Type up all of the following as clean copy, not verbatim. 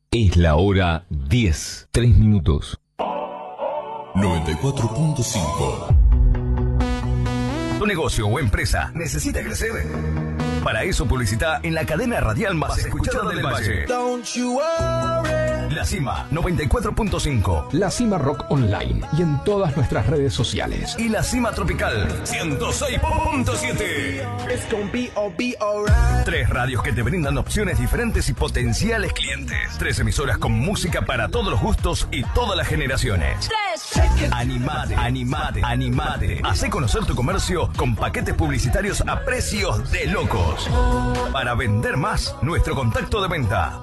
Es la hora 10, 3 minutos. 94.5. ¿Tu negocio o empresa necesita crecer? Para eso publicita en la cadena radial más escuchada del Valle. La Cima 94.5. La Cima Rock Online y en todas nuestras redes sociales. Y La Cima Tropical 106.7. 3 radios que te brindan opciones diferentes y potenciales clientes. 3 emisoras con música para todos los gustos y todas las generaciones. Animate, animate, animate. Hacé conocer tu comercio con paquetes publicitarios a precios de locos. Para vender más, nuestro contacto de venta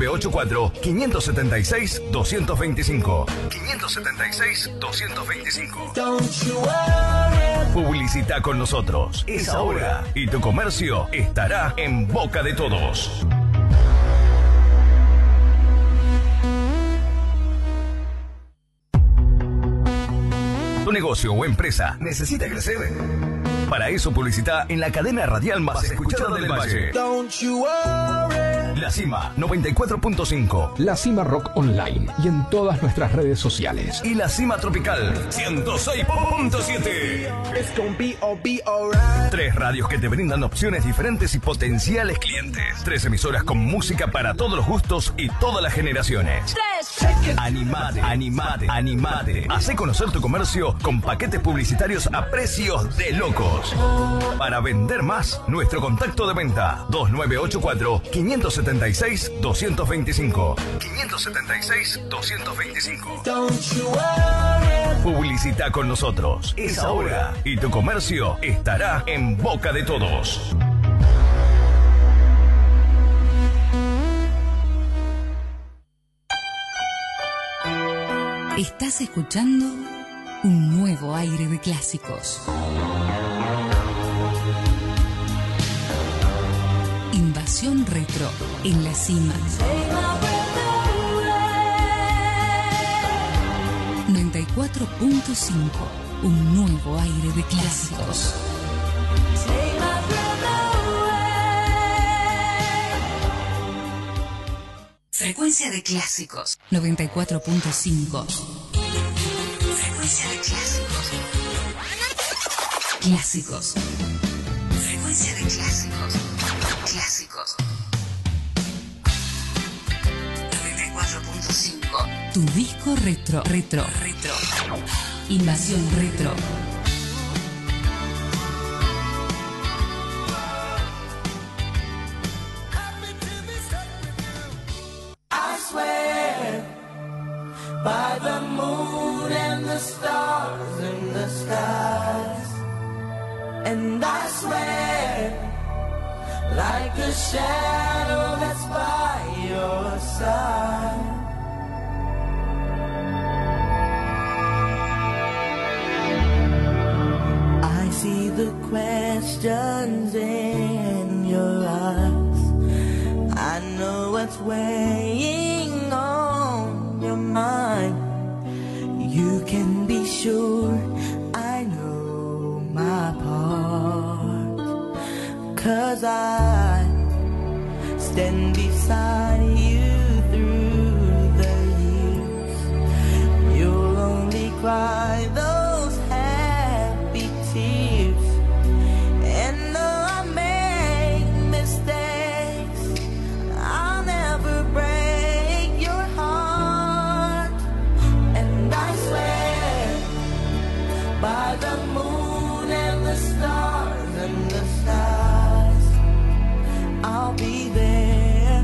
2984-576-225. 576-225. Publicita con nosotros. Es ahora y tu comercio estará en boca de todos. ¿Tu negocio o empresa necesita crecer? Para eso publicita en la cadena radial más escuchada del Valle. La Cima 94.5. La Cima Rock Online y en todas nuestras redes sociales. Y La Cima Tropical 106.7. 3 radios que te brindan opciones diferentes y potenciales clientes. 3 emisoras con música para todos los gustos y todas las generaciones. Animate, animate, animate. Hacé conocer tu comercio con paquetes publicitarios a precios de locos. Para vender más, nuestro contacto de venta 2984-576-225. 576-225. Publicita con nosotros. Es ahora y tu comercio estará en boca de todos. Estás escuchando un nuevo aire de clásicos. Invasión Retro en La Cima. 94.5. Un nuevo aire de clásicos. Frecuencia de clásicos 94.5. Frecuencia de clásicos. Clásicos. Frecuencia de clásicos. Clásicos. 94.5. Tu disco retro. Retro. Retro. Invasión Retro. By the moon and the stars in the skies, and I swear, like a shadow that's by your side. I see the questions in your eyes. I know what's weighing on your mind. You can be sure I know my part, 'cause I stand beside you through the years. You'll only cry those happy tears. And though I make mistakes, I'll never break your heart. And I swear, by the moon and the stars and the skies, I'll be there.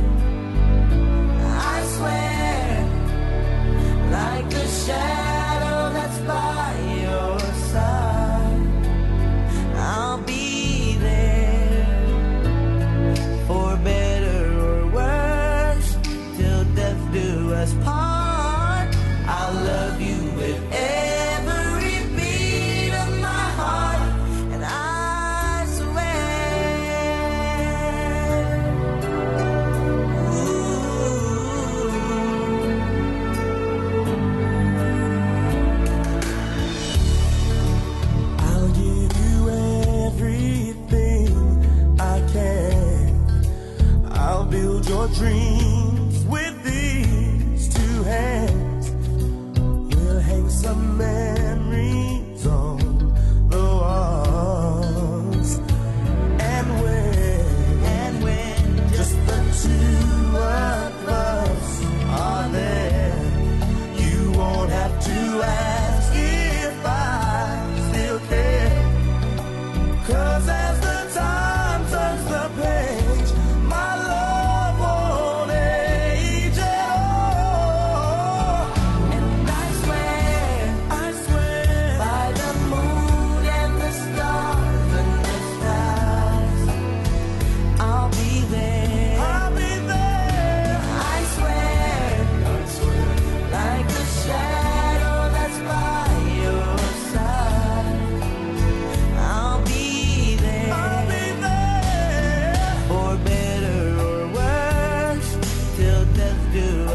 I swear, like a shadow that's by your side, I'll be there. For better or worse, till death do us part. I'll love you with every beat of my heart, and I swear. I'll give you everything I can. I'll build your dreams with these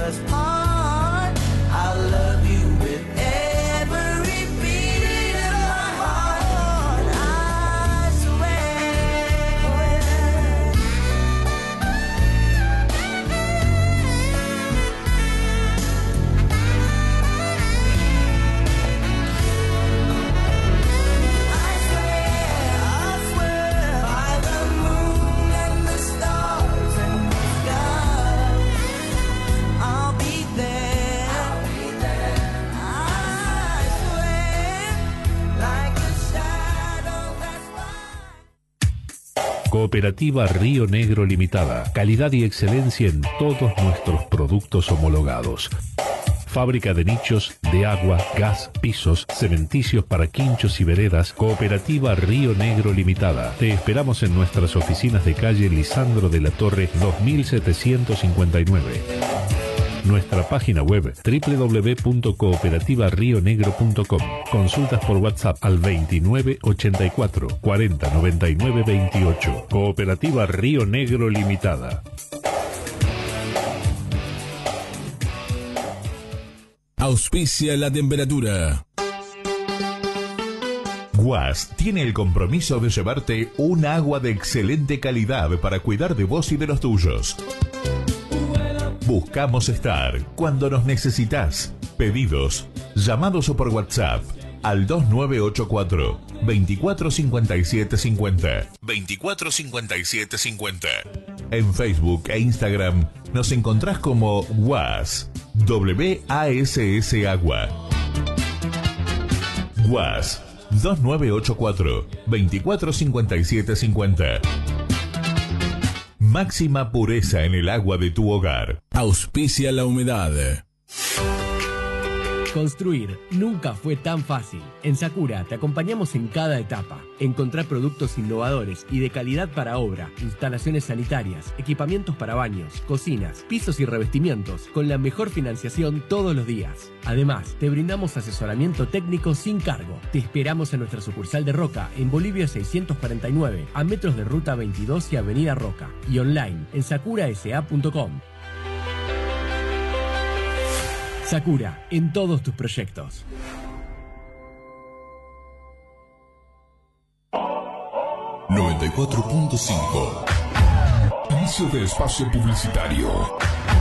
us part. I love you with every beat of my heart. I swear. I swear by the moon and the stars and the sky, I'll be there. I swear, like a shadow that's flying. Cooperativa Río Negro Limitada. Calidad y excelencia en todos nuestros productos homologados. Fábrica de nichos de agua, gas, pisos, cementicios para quinchos y veredas. Cooperativa Río Negro Limitada. Te esperamos en nuestras oficinas de calle Lisandro de la Torre 2759. Nuestra página web www.cooperativa-rionegro.com. Consultas por WhatsApp al 2984 40 99 28. Cooperativa Río Negro Limitada. Auspicia la temperatura. Guas tiene el compromiso de llevarte un agua de excelente calidad para cuidar de vos y de los tuyos. Buscamos estar cuando nos necesitas. Pedidos, llamados o por WhatsApp al 2984 245750. 245750. En Facebook e Instagram nos encontrás como Guas, WASS Agua. Guas 2984 245750. Máxima pureza en el agua de tu hogar. Auspicia la humedad. Construir nunca fue tan fácil. En Sakura te acompañamos en cada etapa. Encontrar productos innovadores y de calidad para obra, instalaciones sanitarias, equipamientos para baños, cocinas, pisos y revestimientos, con la mejor financiación todos los días. Además, te brindamos asesoramiento técnico sin cargo. Te esperamos en nuestra sucursal de Roca, en Bolivia 649, a metros de Ruta 22 y Avenida Roca. Y online en sakurasa.com. Sakura, en todos tus proyectos. ...94.5... Inicio de espacio publicitario.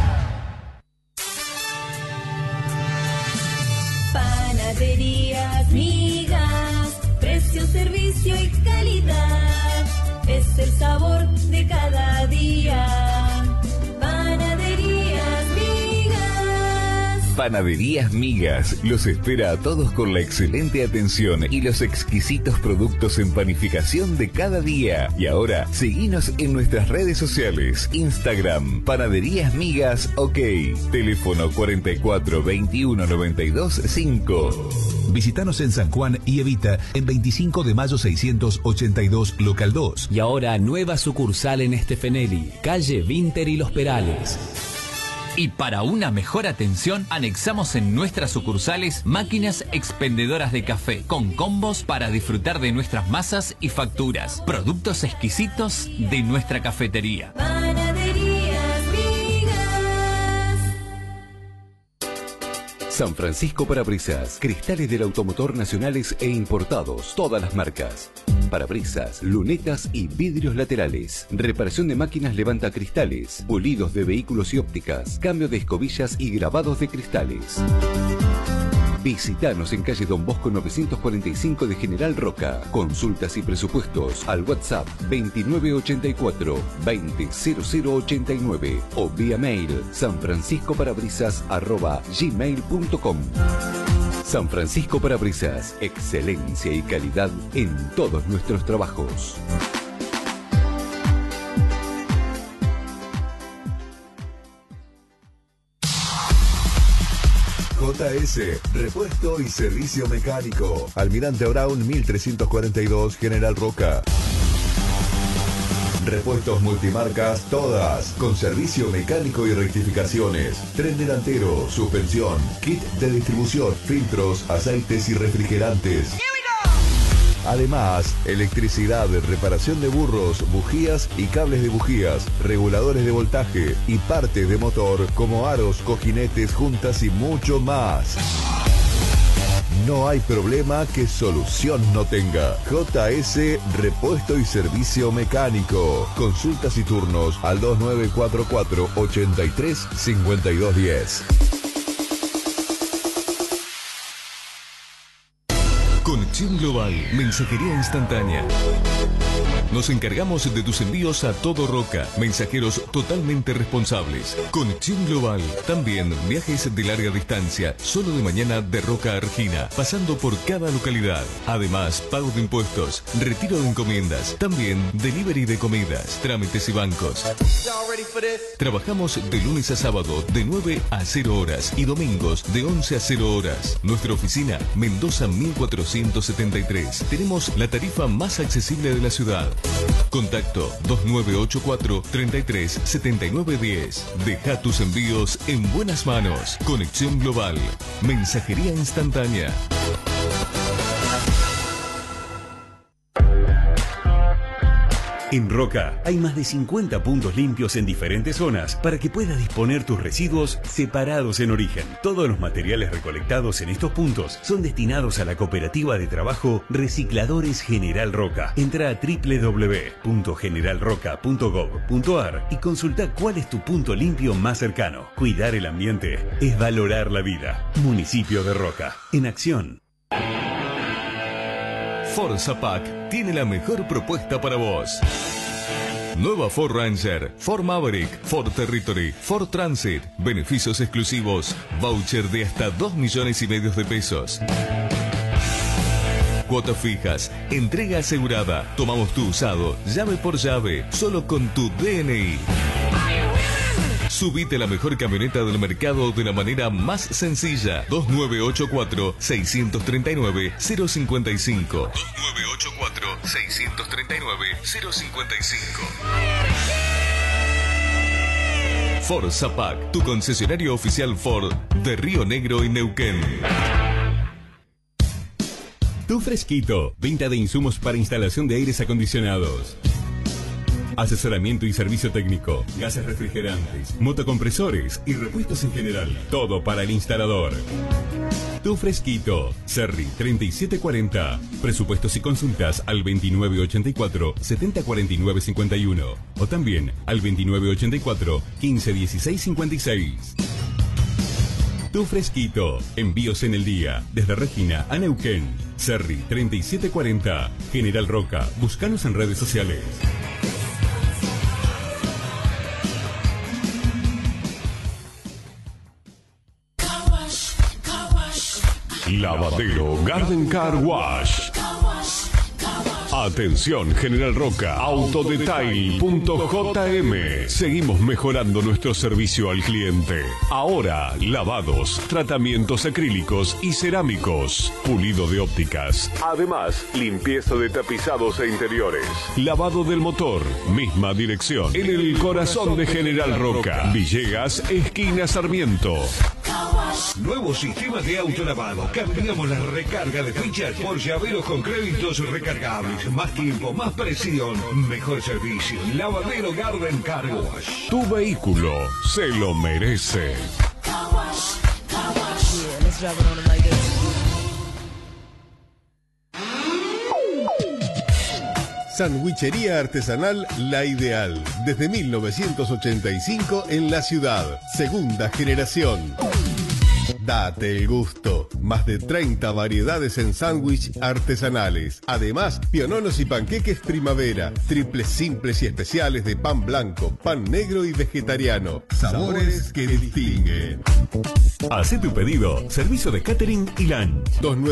Panaderías Migas, precio, servicio y calidad. Es el sabor de cada día. Panaderías Migas. Panaderías Migas los espera a todos con la excelente atención y los exquisitos productos en panificación de cada día. Y ahora, seguinos en nuestras redes sociales. Instagram, Panaderías Migas OK. Teléfono 44 21 92 5. Visítanos en San Juan y Evita en 25 de mayo 682, local 2. Y ahora nueva sucursal en Estefenelli, calle Vinter y Los Perales. Y para una mejor atención, anexamos en nuestras sucursales máquinas expendedoras de café con combos para disfrutar de nuestras masas y facturas. Productos exquisitos de nuestra cafetería. Panaderías Migas. San Francisco Parabrisas, cristales del automotor nacionales e importados, todas las marcas. Parabrisas, lunetas y vidrios laterales. Reparación de máquinas levantacristales, pulidos de vehículos y ópticas, cambio de escobillas y grabados de cristales. Visítanos en calle Don Bosco 945 de General Roca. Consultas y presupuestos al WhatsApp 2984 200089 o vía mail sanfranciscoparabrisas@gmail.com. San Francisco Parabrisas, excelencia y calidad en todos nuestros trabajos. JS, repuesto y servicio mecánico. Almirante Brown 1342, General Roca. Repuestos multimarcas todas, con servicio mecánico y rectificaciones. Tren delantero, suspensión, kit de distribución, filtros, aceites y refrigerantes. Además, electricidad, reparación de burros, bujías y cables de bujías, reguladores de voltaje y partes de motor como aros, cojinetes, juntas y mucho más. No hay problema que solución no tenga. JS Repuesto y Servicio Mecánico. Consultas y turnos al 2944 83 5210. Conexión Global, mensajería instantánea. Nos encargamos de tus envíos a todo Roca, mensajeros totalmente responsables. Conexión Global, también viajes de larga distancia, solo de mañana de Roca a Argina, pasando por cada localidad. Además, pago de impuestos, retiro de encomiendas, también delivery de comidas, trámites y bancos. Trabajamos de lunes a sábado de 9 a 0 horas y domingos de 11 a 0 horas. Nuestra oficina, Mendoza 1473. Tenemos la tarifa más accesible de la ciudad. Contacto 2984 33 7910. Deja tus envíos en buenas manos. Conexión Global. Mensajería instantánea. En Roca hay más de 50 puntos limpios en diferentes zonas para que puedas disponer tus residuos separados en origen. Todos los materiales recolectados en estos puntos son destinados a la cooperativa de trabajo Recicladores General Roca. Entra a www.generalroca.gov.ar y consulta cuál es tu punto limpio más cercano. Cuidar el ambiente es valorar la vida. Municipio de Roca, en acción. Ford Zapac tiene la mejor propuesta para vos. Nueva Ford Ranger, Ford Maverick, Ford Territory, Ford Transit, beneficios exclusivos, voucher de hasta 2,5 millones de pesos. Cuotas fijas, entrega asegurada, tomamos tu usado, llave por llave, solo con tu DNI. Subite a la mejor camioneta del mercado de la manera más sencilla. 2984-639-055. 2984-639-055. Ford Zapac, tu concesionario oficial Ford de Río Negro y Neuquén. Tu Fresquito, venta de insumos para instalación de aires acondicionados. Asesoramiento y servicio técnico, gases refrigerantes, motocompresores y repuestos en general. Todo para el instalador. Tu Fresquito, Cerri 3740. Presupuestos y consultas al 2984-704951 o también al 2984-151656. Tu Fresquito, envíos en el día, desde Regina a Neuquén. Cerri 3740, General Roca. Búscanos en redes sociales. Lavadero Garden Car Wash. Atención General Roca, Autodetail.jm. Seguimos mejorando nuestro servicio al cliente. Ahora, lavados, tratamientos acrílicos y cerámicos, pulido de ópticas. Además, limpieza de tapizados e interiores. Lavado del motor, misma dirección. En el corazón de General Roca, Villegas, esquina Sarmiento. Nuevo sistema de autolavado. Cambiamos la recarga de fichas por llaveros con créditos recargables. Más tiempo, más presión, mejor servicio. Lavadero Garden Car Wash. Tu vehículo se lo merece. Sandwichería artesanal La Ideal, desde 1985 en la ciudad, segunda generación. Date el gusto. Más de 30 variedades en sándwich artesanales. Además, piononos y panqueques primavera. Triples simples y especiales de pan blanco, pan negro y vegetariano. Sabores que distinguen. Hacé tu pedido. Servicio de catering y lunch.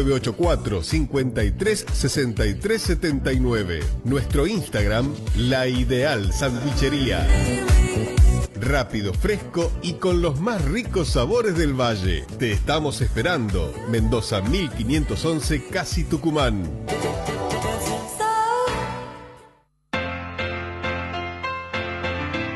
2984-536379. Nuestro Instagram, La Ideal Sandwichería. Rápido, fresco y con los más ricos sabores del valle. Te estamos esperando. Mendoza 1511, Casi Tucumán.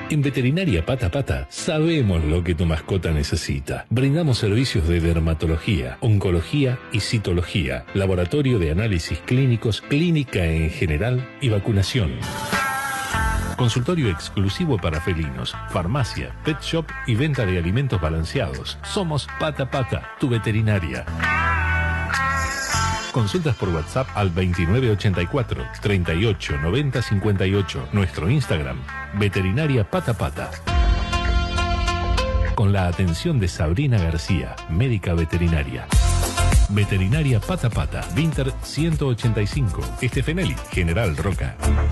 En Veterinaria Pata Pata sabemos lo que tu mascota necesita. Brindamos servicios de dermatología, oncología y citología, laboratorio de análisis clínicos, clínica en general y vacunación. Consultorio exclusivo para felinos, farmacia, pet shop y venta de alimentos balanceados. Somos Pata Pata, tu veterinaria. Consultas por WhatsApp al 2984 38 90 58. Nuestro Instagram, Veterinaria Pata Pata. Con la atención de Sabrina García, médica veterinaria. Veterinaria Pata Pata, Winter 185, Estefenelli, General Roca.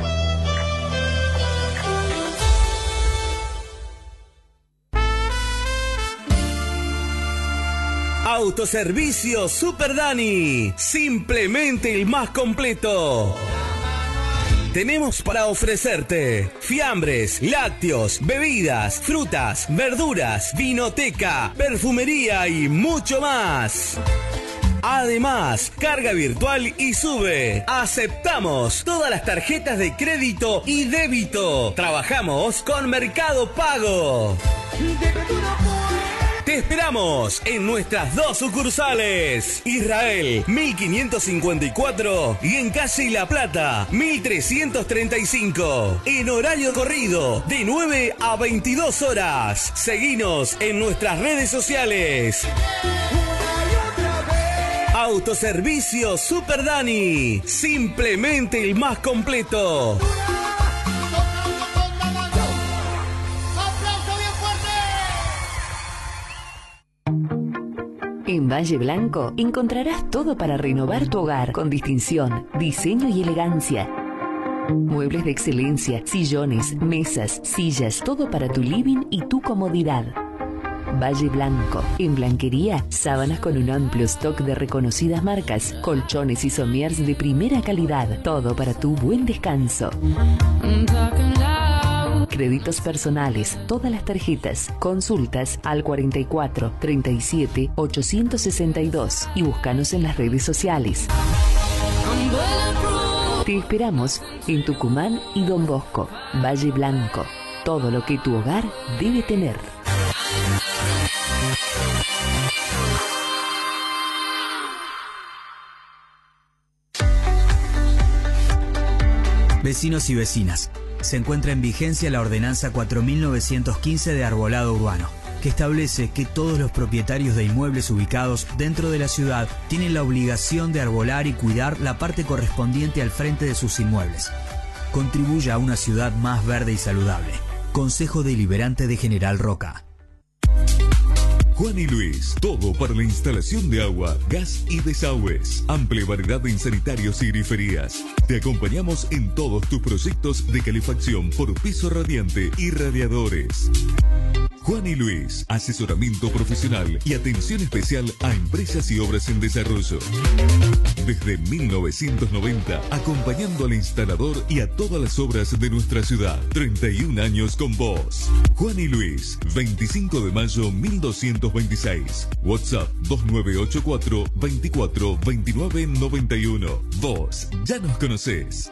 Autoservicio Super Dani, simplemente el más completo. Tenemos para ofrecerte fiambres, lácteos, bebidas, frutas, verduras, vinoteca, perfumería y mucho más. Además, carga virtual y sube. Aceptamos todas las tarjetas de crédito y débito. Trabajamos con Mercado Pago. Te esperamos en nuestras 2 sucursales. Israel 1554 y en Calle La Plata 1335. En horario corrido de 9 a 22 horas. Seguinos en nuestras redes sociales. Autoservicio Super Dani, simplemente el más completo. En Valle Blanco encontrarás todo para renovar tu hogar con distinción, diseño y elegancia. Muebles de excelencia, sillones, mesas, sillas, todo para tu living y tu comodidad. Valle Blanco. En blanquería, sábanas con un amplio stock de reconocidas marcas, colchones y somiers de primera calidad. Todo para tu buen descanso. Créditos personales, todas las tarjetas. Consultas al 44 37 862 y búscanos en las redes sociales. Te esperamos en Tucumán y Don Bosco. Valle Blanco. Todo lo que tu hogar debe tener. Vecinos y vecinas, se encuentra en vigencia la Ordenanza 4915 de Arbolado Urbano, que establece que todos los propietarios de inmuebles ubicados dentro de la ciudad tienen la obligación de arbolar y cuidar la parte correspondiente al frente de sus inmuebles. Contribuya a una ciudad más verde y saludable. Consejo Deliberante de General Roca. Juan y Luis, todo para la instalación de agua, gas y desagües. Amplia variedad en sanitarios y griferías. Te acompañamos en todos tus proyectos de calefacción por piso radiante y radiadores. Juan y Luis, asesoramiento profesional y atención especial a empresas y obras en desarrollo. Desde 1990, acompañando al instalador y a todas las obras de nuestra ciudad. 31 años con vos. Juan y Luis, 25 de mayo 1226. WhatsApp 2984 24 29 91. Vos ya nos conocés.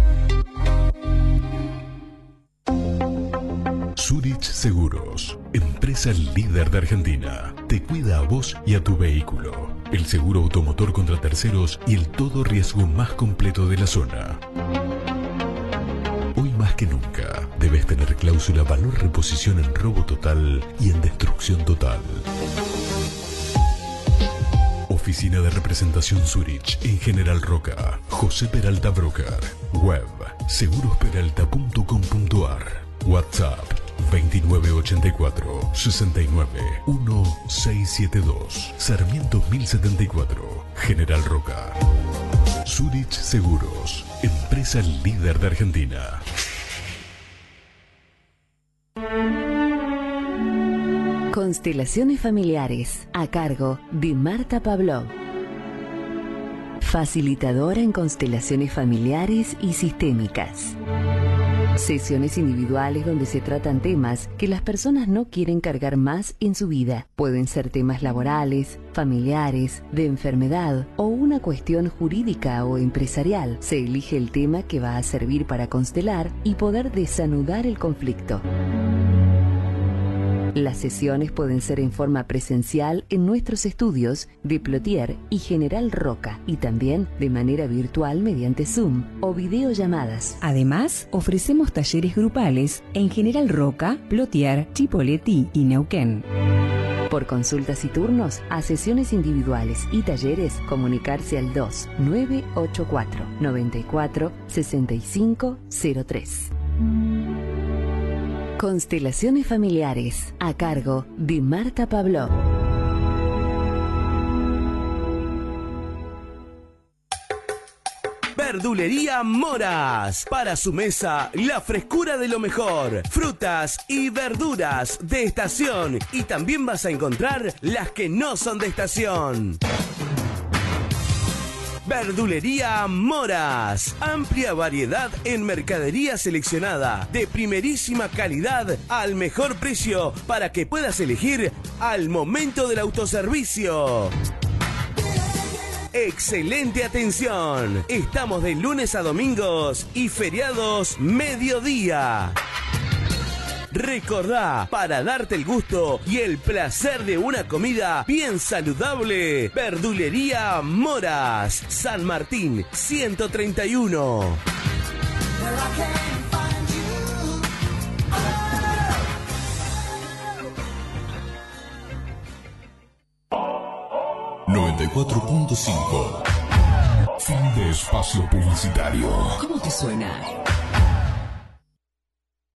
Zurich Seguros, empresa líder de Argentina. Te cuida a vos y a tu vehículo. El seguro automotor contra terceros y el todo riesgo más completo de la zona. Hoy más que nunca, debes tener cláusula valor reposición en robo total y en destrucción total. Oficina de representación Zurich en General Roca. José Peralta Broker. Web segurosperalta.com.ar. WhatsApp 2984 69 1672. Sarmiento 1074. General Roca. Zurich Seguros, empresa líder de Argentina. Constelaciones familiares, a cargo de Marta Pavlov. Facilitadora en constelaciones familiares y sistémicas. Sesiones individuales donde se tratan temas que las personas no quieren cargar más en su vida. Pueden ser temas laborales, familiares, de enfermedad o una cuestión jurídica o empresarial. Se elige el tema que va a servir para constelar y poder desanudar el conflicto. Las sesiones pueden ser en forma presencial en nuestros estudios de Plotier y General Roca y también de manera virtual mediante Zoom o videollamadas. Además, ofrecemos talleres grupales en General Roca, Plotier, Chipoleti y Neuquén. Por consultas y turnos, a sesiones individuales y talleres, comunicarse al 2984 94 65 03. Constelaciones familiares, a cargo de Marta Pablo. Verdulería Moras. Para su mesa, la frescura de lo mejor. Frutas y verduras de estación. Y también vas a encontrar las que no son de estación. Verdulería Moras. Amplia variedad en mercadería seleccionada, de primerísima calidad al mejor precio para que puedas elegir al momento del autoservicio. Excelente atención. Estamos de lunes a domingos y feriados mediodía. Recordá, para darte el gusto y el placer de una comida bien saludable, Verdulería Moras, San Martín 131. 94.5. Fin de espacio publicitario. ¿Cómo te suena?